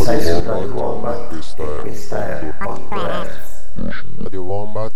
Sei su Radio Wombat e questa è 8 Hz. Radio Wombat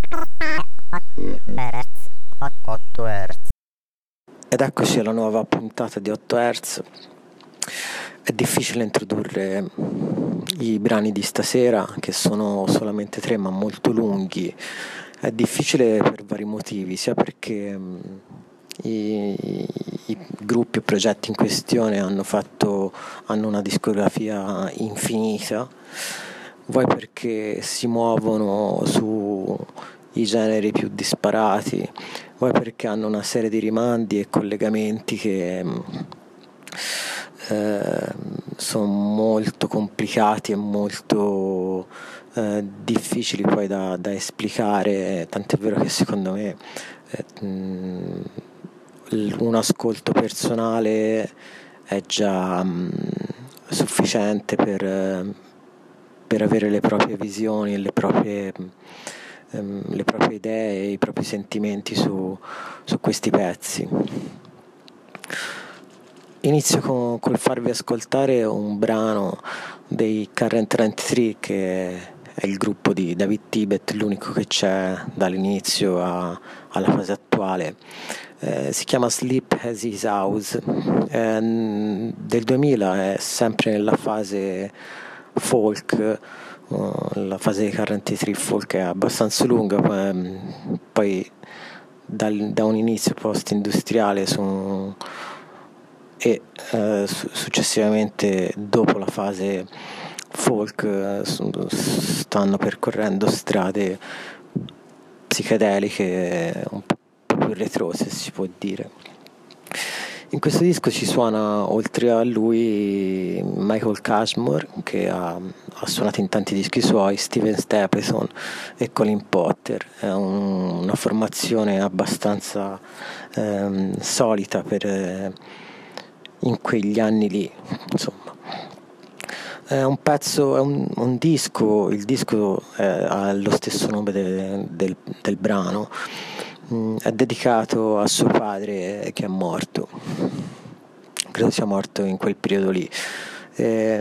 8 Hz. Ed eccoci alla nuova puntata di 8 Hz. È difficile introdurre i brani di stasera, che sono solamente 3 ma molto lunghi. È difficile per vari motivi, sia perché i gruppi o progetti in questione hanno una discografia infinita, vuoi perché si muovono sui generi più disparati, vuoi perché hanno una serie di rimandi e collegamenti che sono molto complicati e molto difficili poi da esplicare, tant'è vero che secondo me un ascolto personale è già sufficiente per avere le proprie visioni, le proprie idee, i propri sentimenti su questi pezzi. Inizio col farvi ascoltare un brano dei Current 33, che è il gruppo di David Tibet, l'unico che c'è dall'inizio alla fase attuale. Si chiama Sleep Has His House, del 2000, è sempre nella fase folk. La fase dei Current 33 folk è abbastanza lunga, poi da un inizio post-industriale successivamente dopo la fase folk stanno percorrendo strade psichedeliche un po' più retro, se si può dire. In questo disco ci suona, oltre a lui, Michael Cashmore, che ha suonato in tanti dischi suoi, Steven Stapleton e Colin Potter. È una formazione abbastanza solita in quegli anni lì, insomma. È un pezzo, è un disco, il disco ha lo stesso nome del brano. È dedicato a suo padre, che è morto, credo sia morto in quel periodo lì. È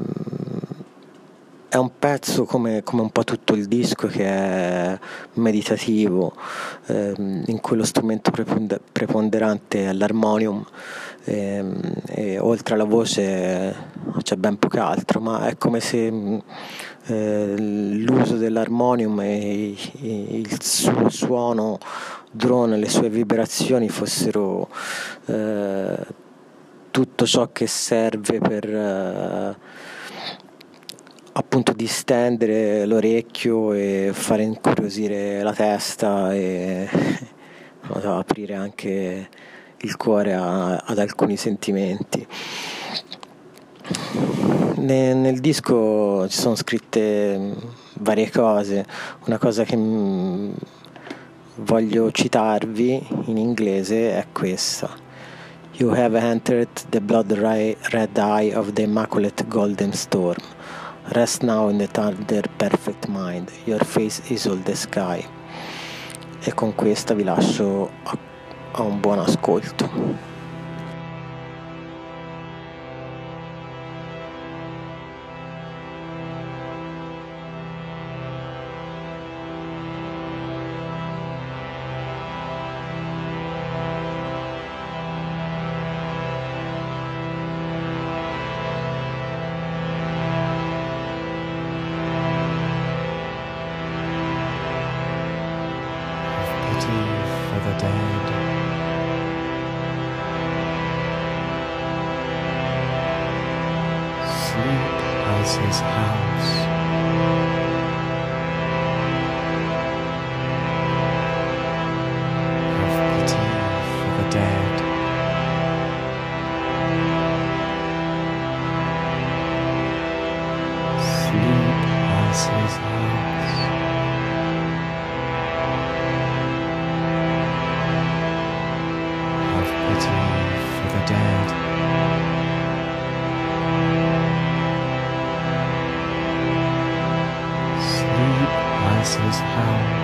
un pezzo come un po' tutto il disco, che è meditativo, in cui lo strumento preponderante è l'armonium, e oltre alla voce c'è ben poco altro, ma è come se l'uso dell'armonium e il suo suono drone, le sue vibrazioni fossero tutto ciò che serve per appunto distendere l'orecchio e fare incuriosire la testa e aprire anche il cuore ad alcuni sentimenti. Nel disco ci sono scritte varie cose. Una cosa che voglio citarvi in inglese è questa: You have entered the blood red eye of the immaculate golden storm. Rest now in the thunder perfect mind. Your face is all the sky. E con questa vi lascio a un buon ascolto. For the dead, sleep as his house. Have pity for the dead. Sleep as his house. For the dead, sleep as his house.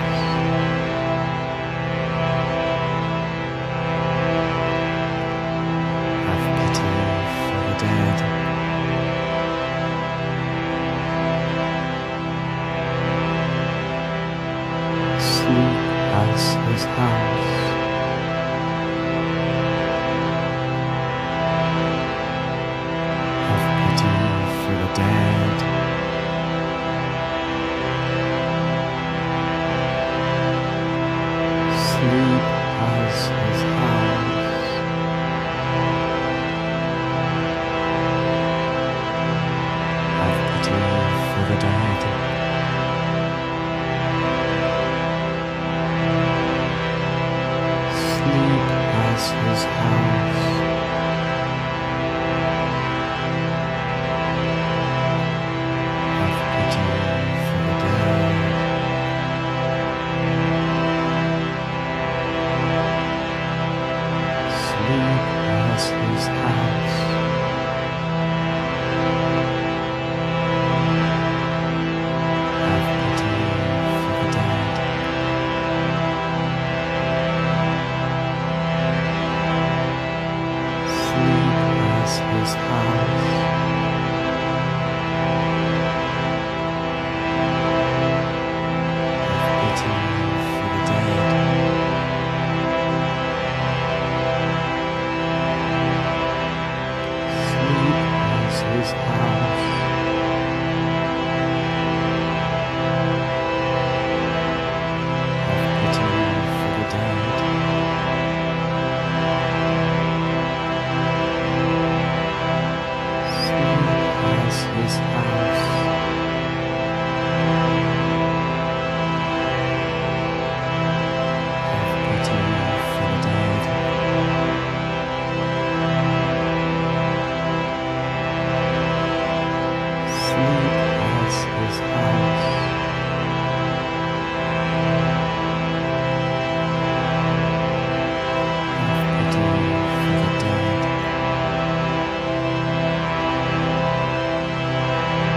Have pity for the dead. the dead. Sleep as his house. Have pity for the dead. Sleep as his house. Have pity for the dead. Sleep as his house. Have pity for the dead. Sleep as his house. Have pity for the dead. Sleep as his house. Have pity for the dead. Sleep as his house. Have pity for the dead.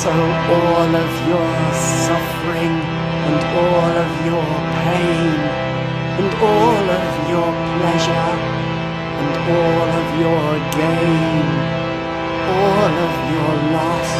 So all of your suffering and all of your pain and all of your pleasure and all of your gain, all of your loss,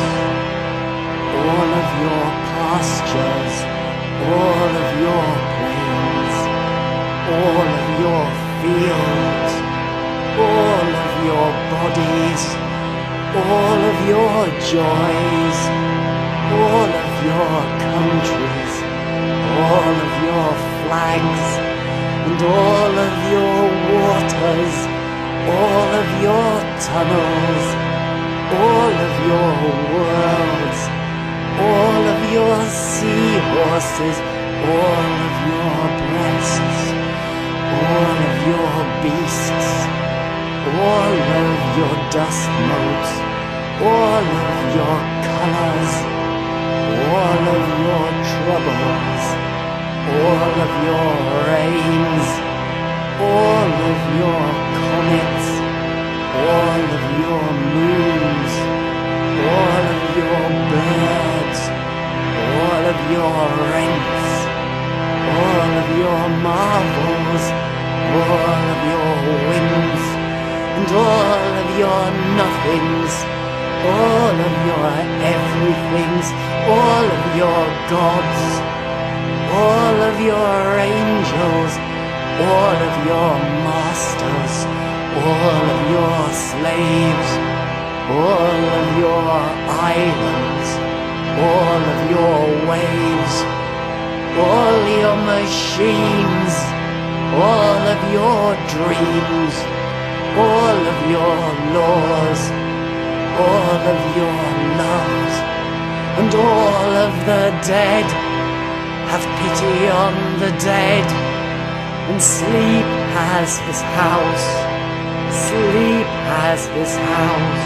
all of your pastures, all of your plains, all of your fields, all of your bodies, all of your joys, all of your countries, all of your flags, and all of your waters, all of your tunnels, all of your worlds, all of your seahorses, all of your breasts, all of your beasts, all of your dust motes, all of your colors, all of your troubles, all of your rains, all of your comets, all of your moons, all of your birds, all of your rents, all of your marvels, all of your winds, and all of your nothings, all of your everythings, all of your gods, all of your angels, all of your masters, all of your slaves, all of your islands, all of your waves, all your machines, all of your dreams, all of your laws, all of your loves, and all of the dead. Have pity on the dead, and sleep has his house, sleep has his house.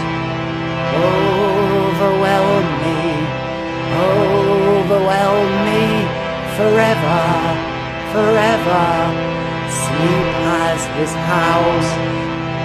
Overwhelm me, forever, forever. Sleep has his house.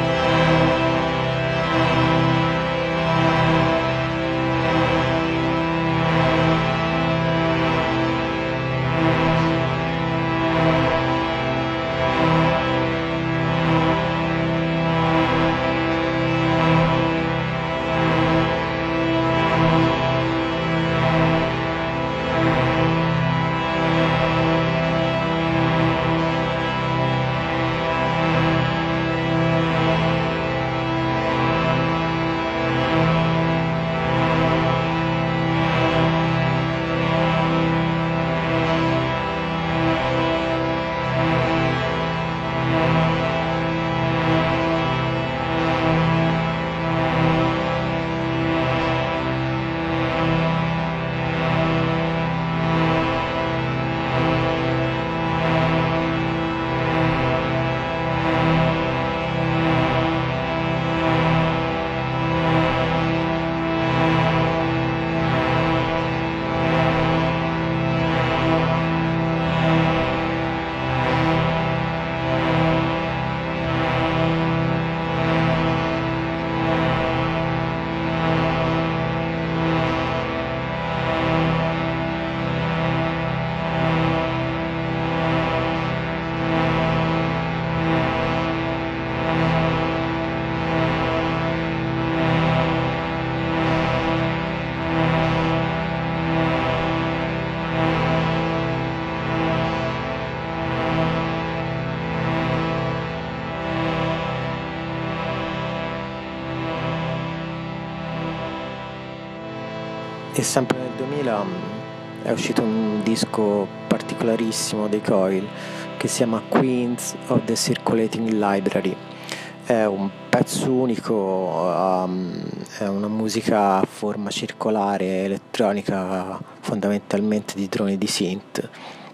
E sempre nel 2000 è uscito un disco particolarissimo dei Coil che si chiama Queens of the Circulating Library. È un pezzo unico, è una musica a forma circolare, elettronica, fondamentalmente di droni di synth.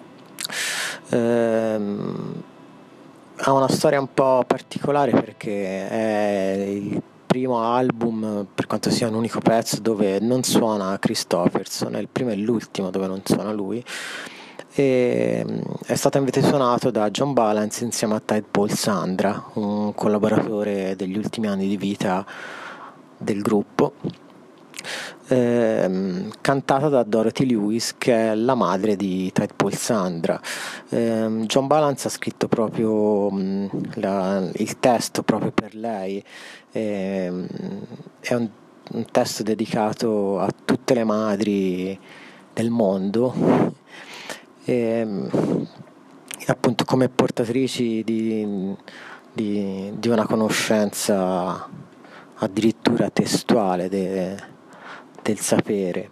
Ha una storia un po' particolare perché è il primo album, per quanto sia un unico pezzo, dove non suona Kristofferson, è il primo e l'ultimo dove non suona lui, e è stato invece suonato da John Balance insieme a Tide Paul Sandra, un collaboratore degli ultimi anni di vita del gruppo. cantata da Dorothy Lewis, che è la madre di Tide Sandra. John Balance ha scritto proprio il testo proprio per lei. È un testo dedicato a tutte le madri del mondo, appunto come portatrici di una conoscenza addirittura testuale del sapere.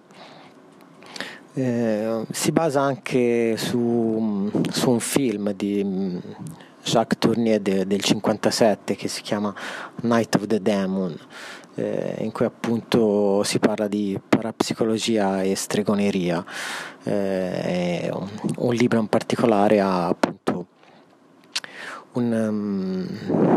Si basa anche su un film di Jacques Tourneur del 57 che si chiama Night of the Demon, in cui appunto si parla di parapsicologia e stregoneria. Un libro in particolare ha appunto un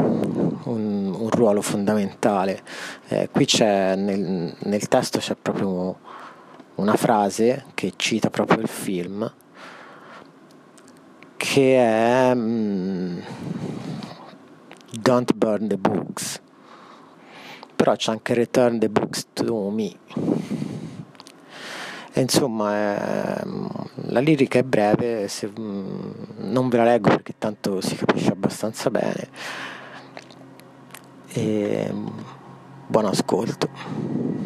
ruolo fondamentale. Qui c'è nel testo c'è proprio una frase che cita proprio il film, che è Don't burn the books, però c'è anche Return the books to me. E insomma, la lirica è breve, non ve la leggo perché tanto si capisce abbastanza bene. E buon ascolto.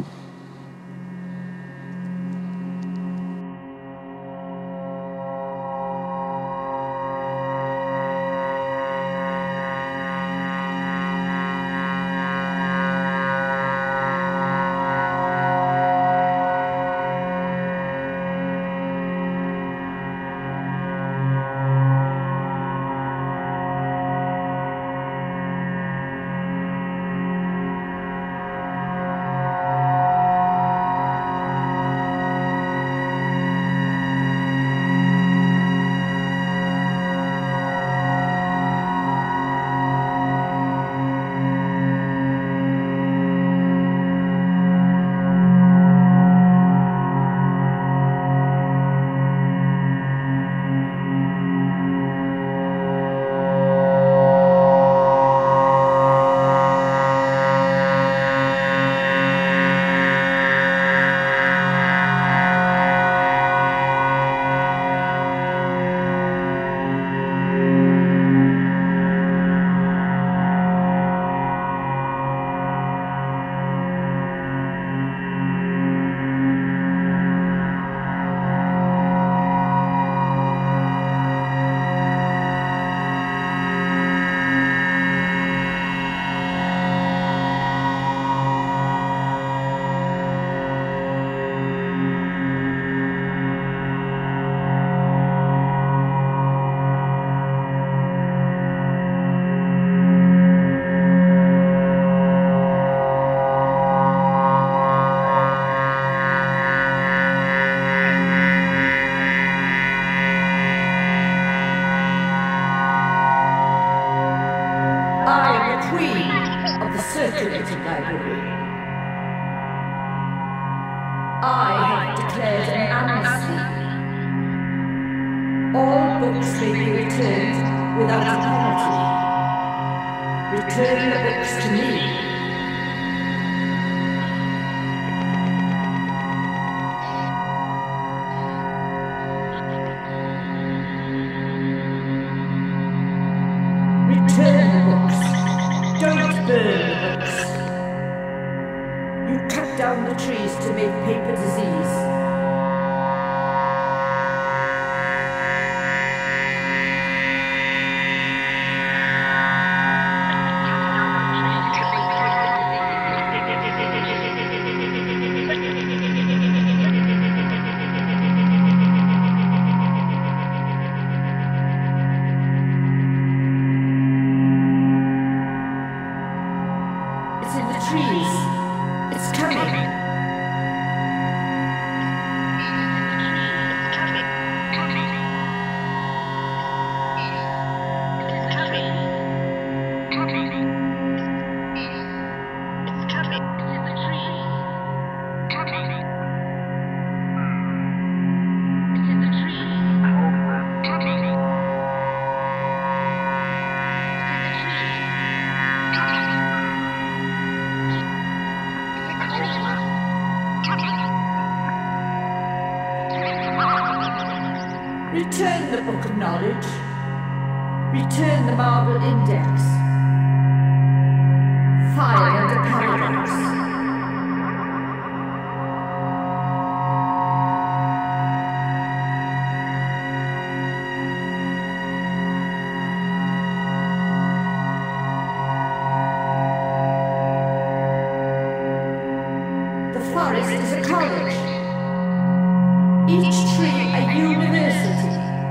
knowledge. Return the marble index. Fire and a paradox. The forest is a college. Each tree a university.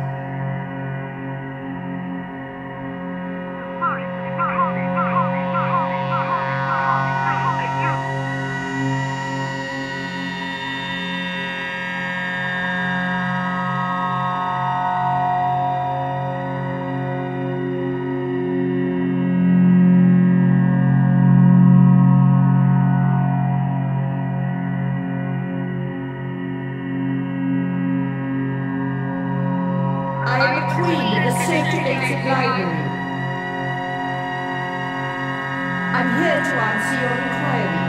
I am a queen of the circulated library. I'm here to answer your inquiry.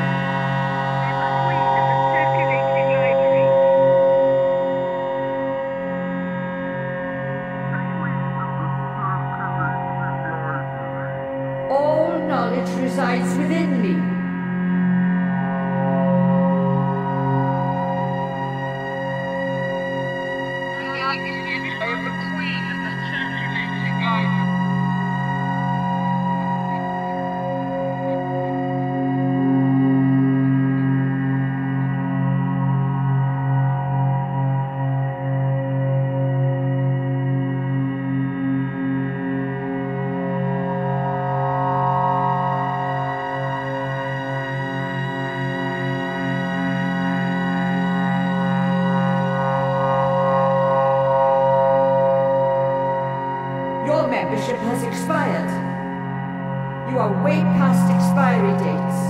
All knowledge resides within me. Your membership has expired. You are way past expiry dates.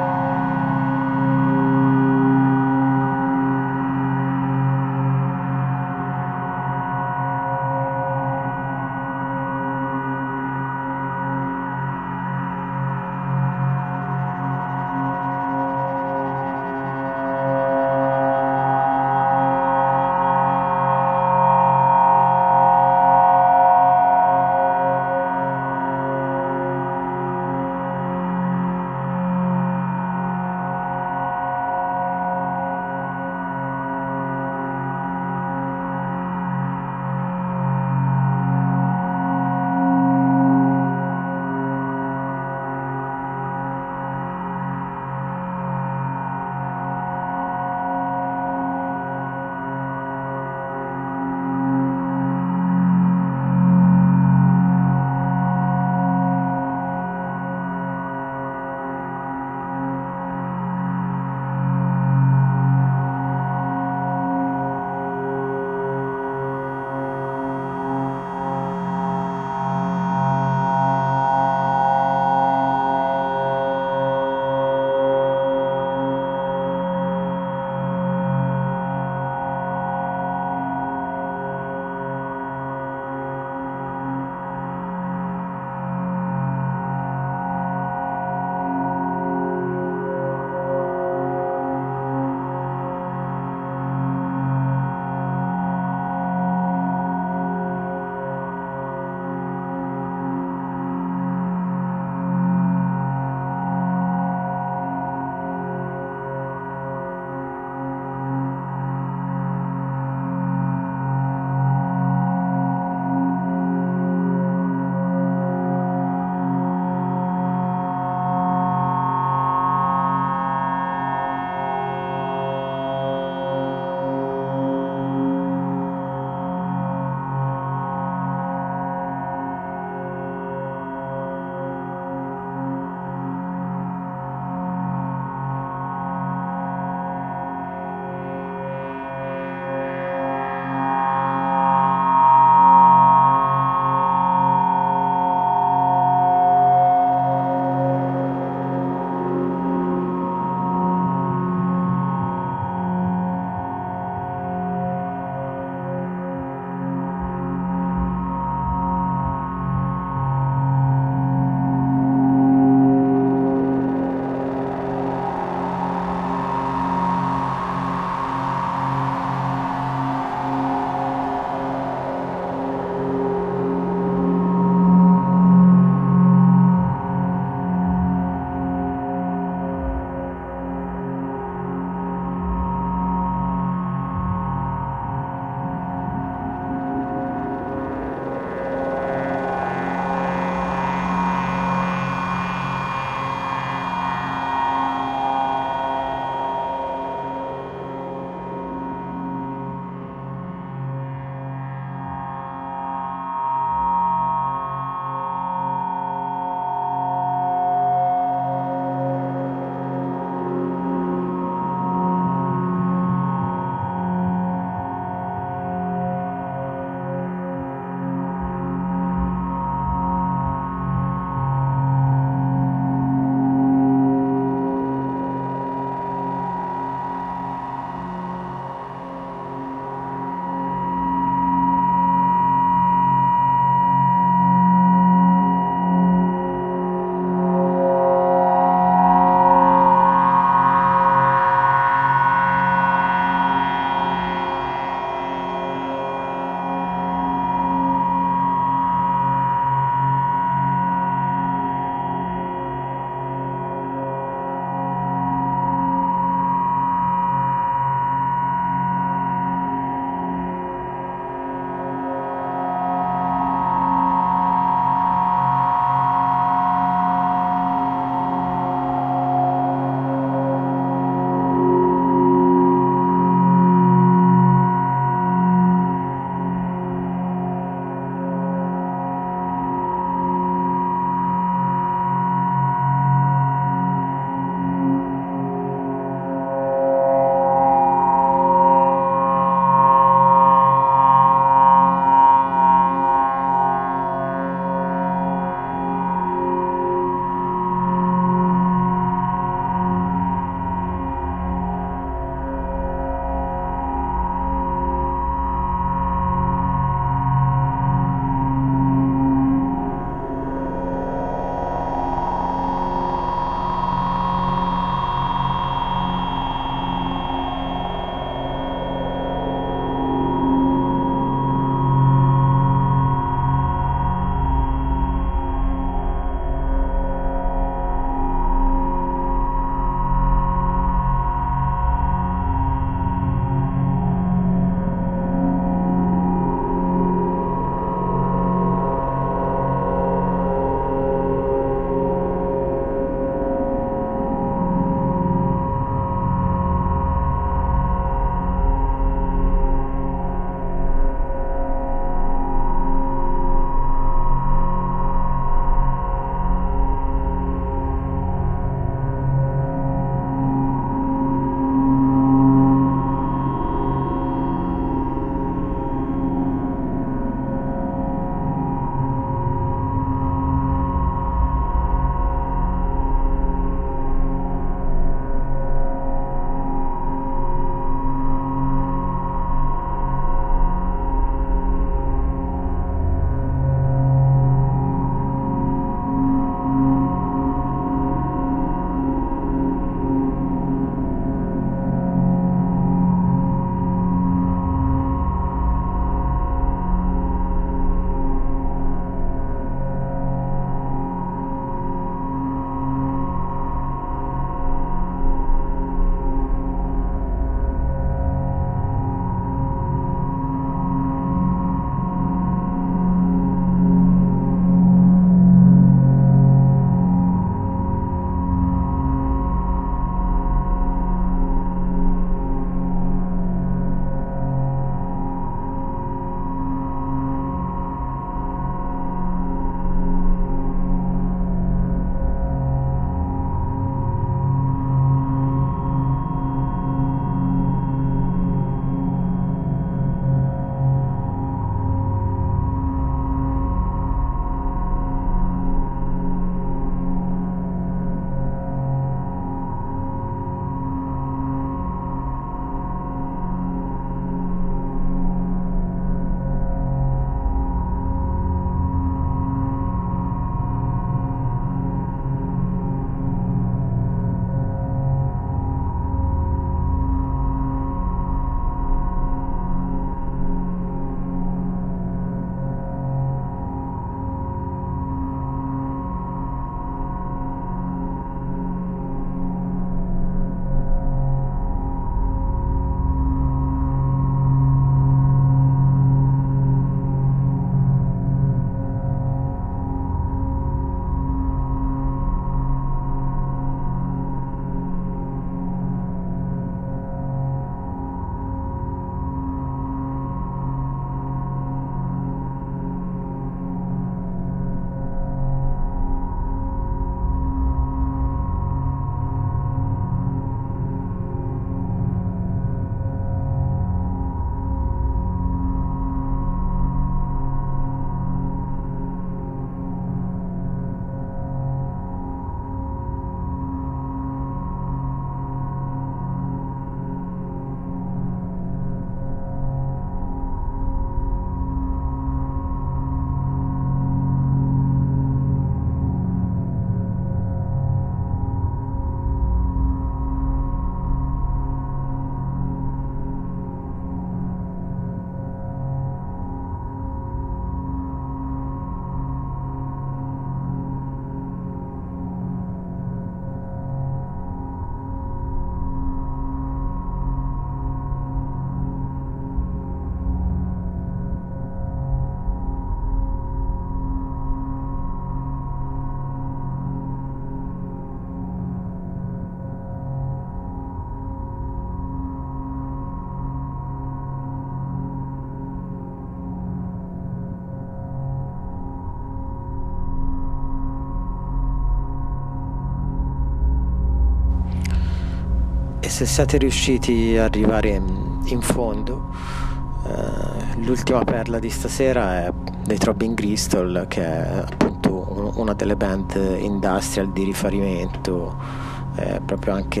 se siete riusciti ad arrivare in fondo, l'ultima perla di stasera è dei Throbbing Gristle, che è appunto una delle band industrial di riferimento, proprio anche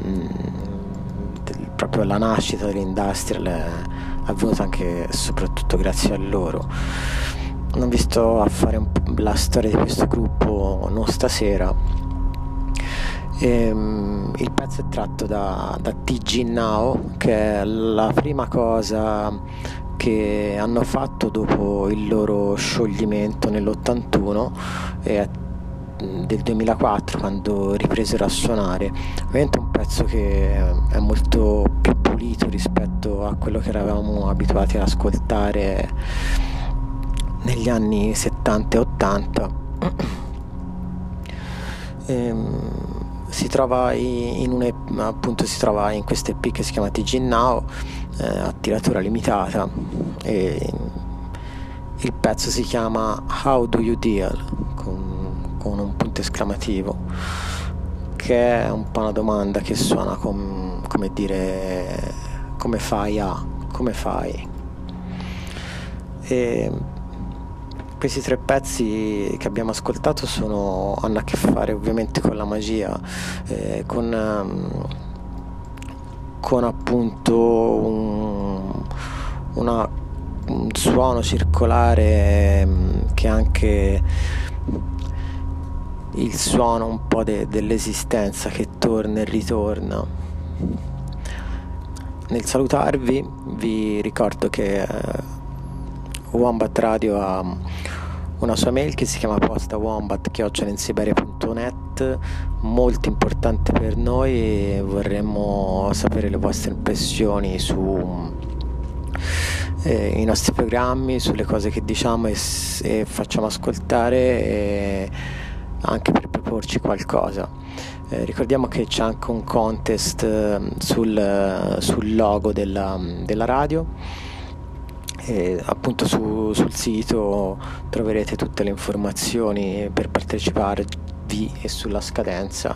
proprio la nascita dell'industrial è avvenuta anche e soprattutto grazie a loro. Non vi sto a fare la storia di questo gruppo, non stasera. Il pezzo è tratto da TG Now, che è la prima cosa che hanno fatto dopo il loro scioglimento nell'81 e del 2004, quando ripresero a suonare. Ovviamente un pezzo che è molto più pulito rispetto a quello che eravamo abituati ad ascoltare negli anni 70 e 80. Si trova si trova in questa EP che si chiama TG Now, a tiratura limitata, e il pezzo si chiama How Do You Deal, con un punto esclamativo, che è un po' una domanda che suona come dire come fai e questi tre pezzi che abbiamo ascoltato hanno a che fare ovviamente con la magia, con appunto un suono circolare, che è anche il suono un po' dell'esistenza che torna e ritorna. Nel salutarvi vi ricordo che Wombat Radio ha una sua mail che si chiama postawombat@insiberia.net, molto importante per noi, e vorremmo sapere le vostre impressioni su i nostri programmi, sulle cose che diciamo e facciamo ascoltare, e anche per proporci qualcosa. Ricordiamo che c'è anche un contest sul logo della radio, e appunto sul sito troverete tutte le informazioni per parteciparvi e sulla scadenza.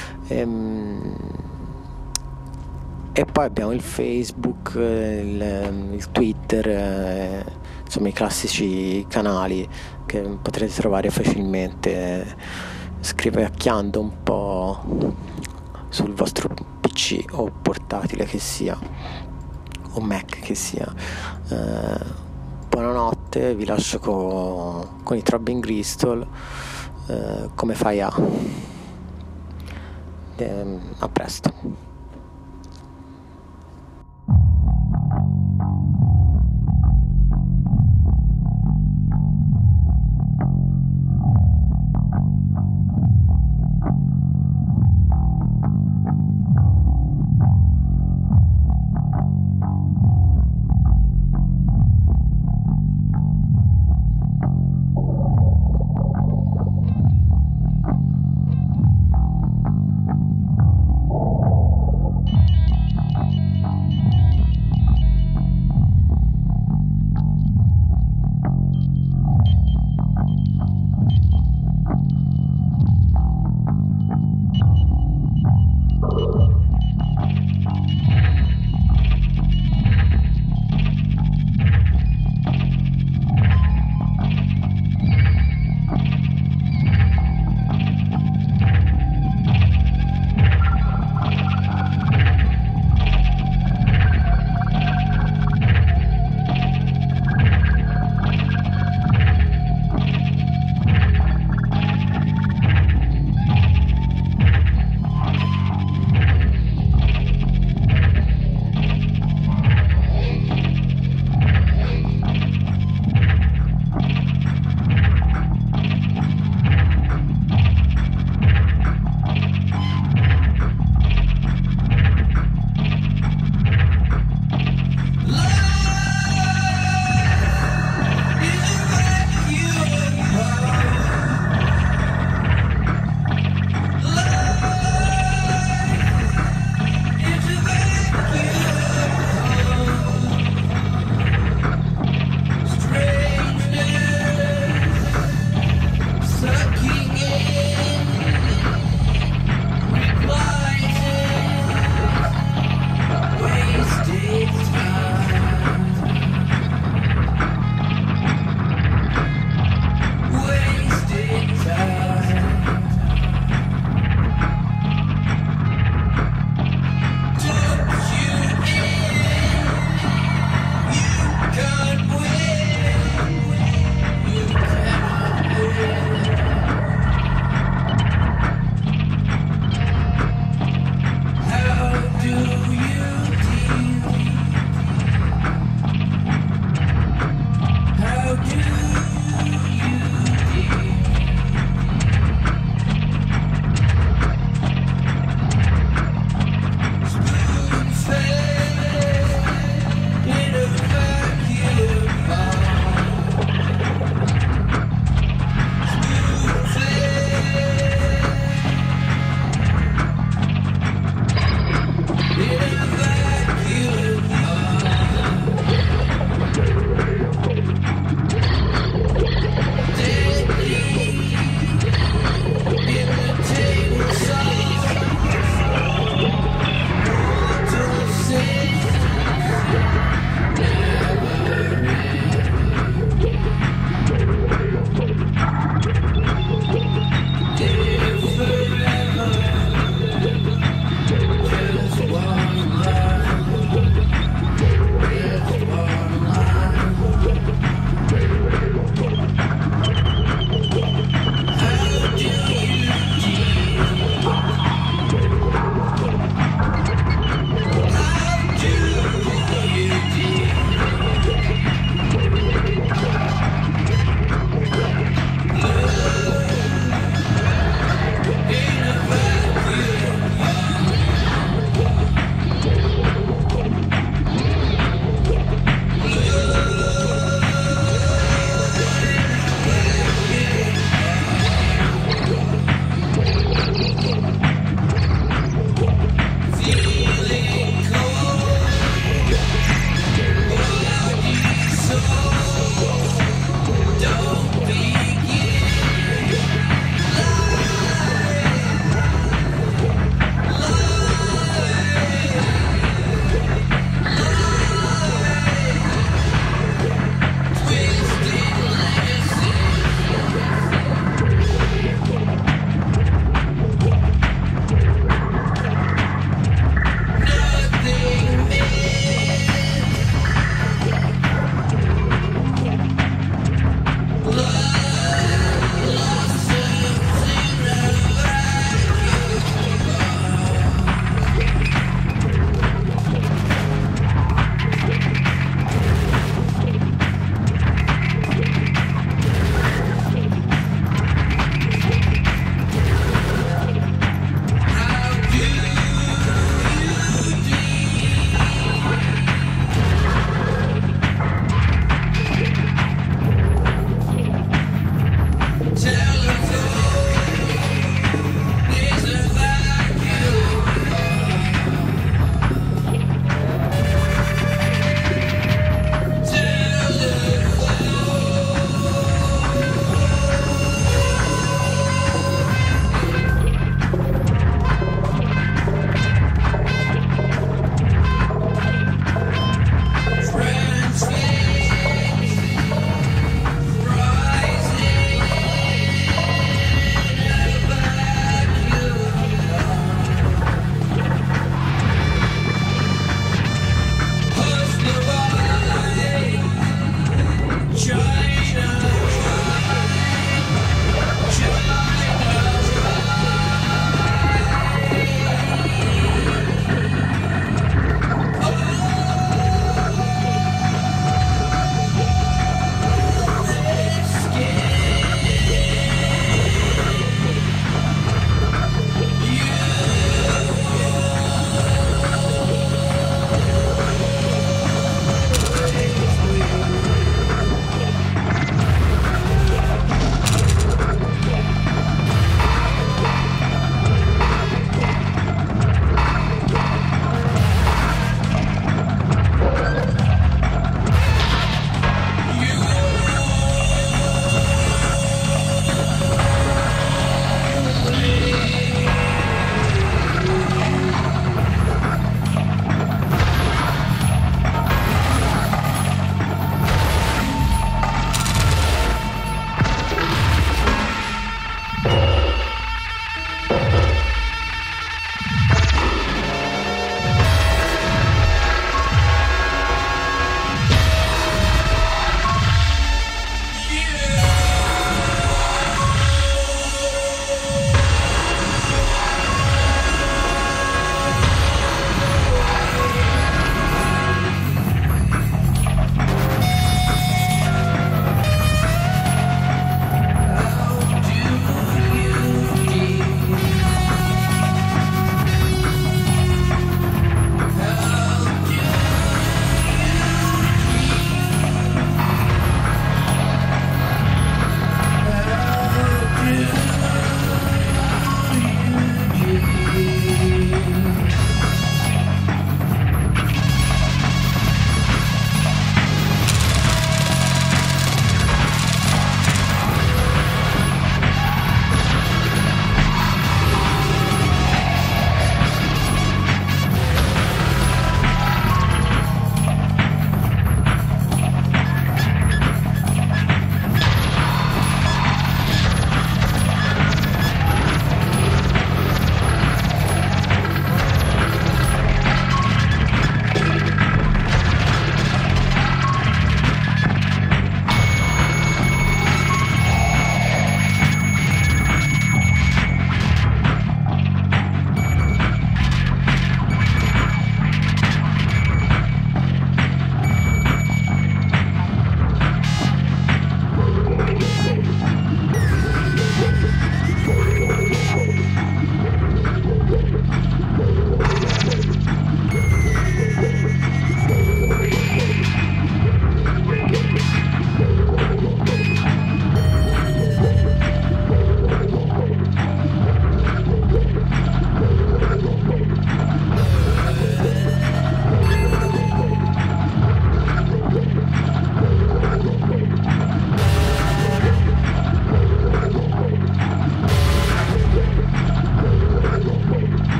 E poi abbiamo il Facebook, il Twitter, insomma i classici canali che potrete trovare facilmente scrivacchiando un po' sul vostro PC o portatile che sia, o Mac che sia. Buonanotte, vi lascio con i Throbbing Gristle, come fai a presto.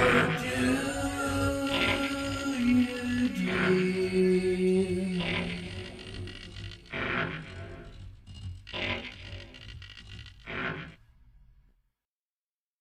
never do